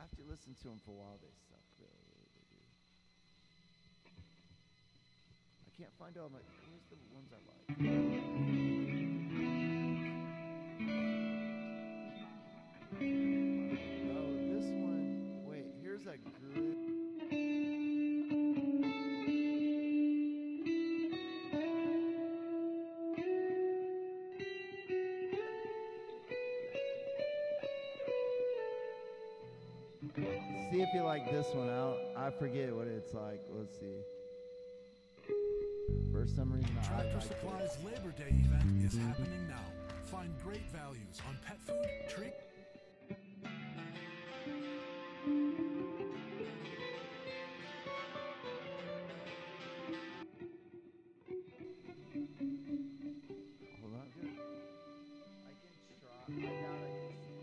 after you listen to them for a while, they suck. Really, really, they do. I can't find all my. Where's the ones I like? Oh, this one. Wait, here's a good. See if you like this one out. I forget what it's like. Let's see. For some reason, I Tractor like Supply's Labor Day event is happening now. Find great values on pet food, treat. Hold on, good. I can try. I doubt I can.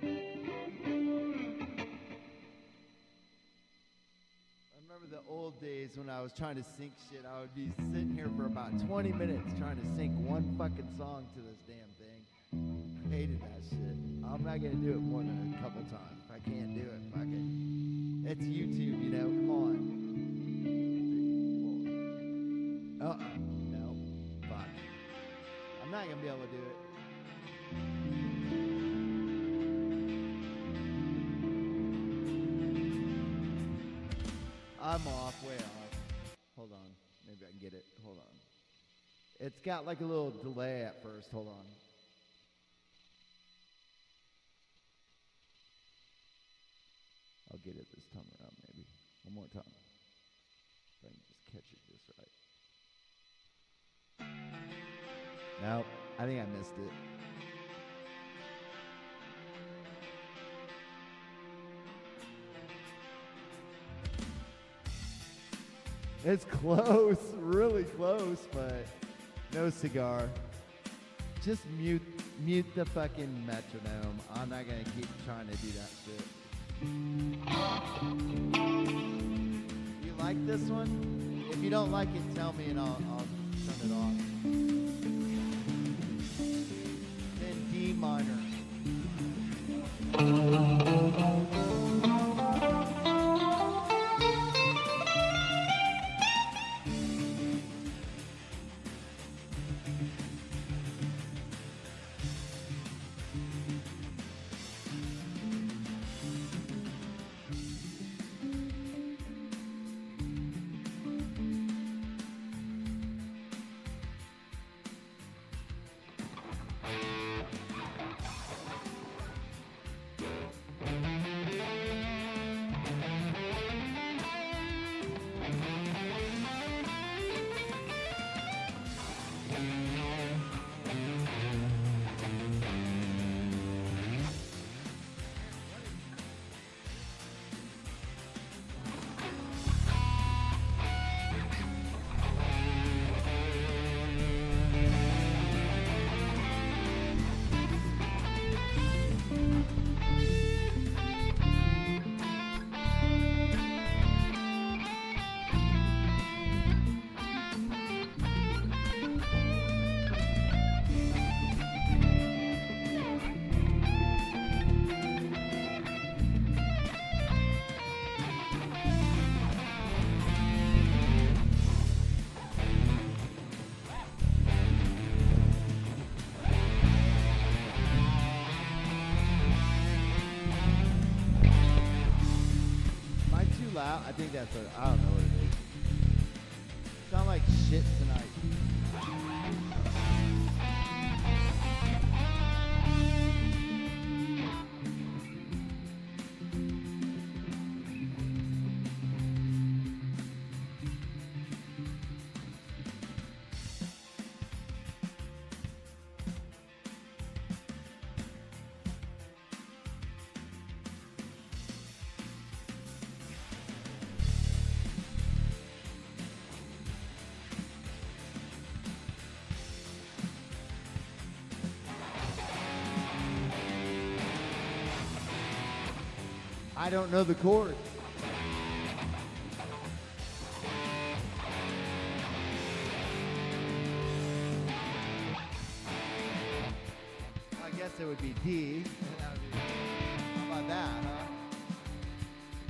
I remember the old days when I was trying to sync shit. I would be sitting here for about 20 minutes trying to sync one fucking song to this damn thing. I hated that shit. I'm not gonna do it more than a couple times. If I can't do it, fuck it. It's YouTube, you know. Come on. No. Fuck. I'm not gonna be able to do it. I'm off, way off. Hold on. Maybe I can get it. Hold on. It's got like a little delay at first. Hold on. I'll get it this time around, maybe. One more time. If I can just catch it just right. Nope. I think I missed it. It's close, really close, but no cigar. Just mute the fucking metronome. I'm not gonna keep trying to do that shit. You like this one? If you don't like it, tell me and I'll turn it off. Then D minor. I think that's what, I don't know what it is. Sound like shit tonight. I don't know the chord. I guess it would be D. How about that, huh?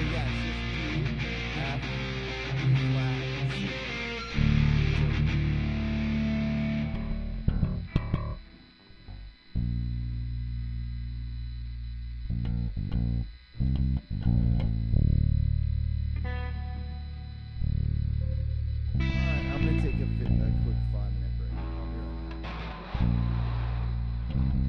yeah, it's just D, F, E flat, C. Alright, I'm gonna take a quick 5-minute break. I'll be right back.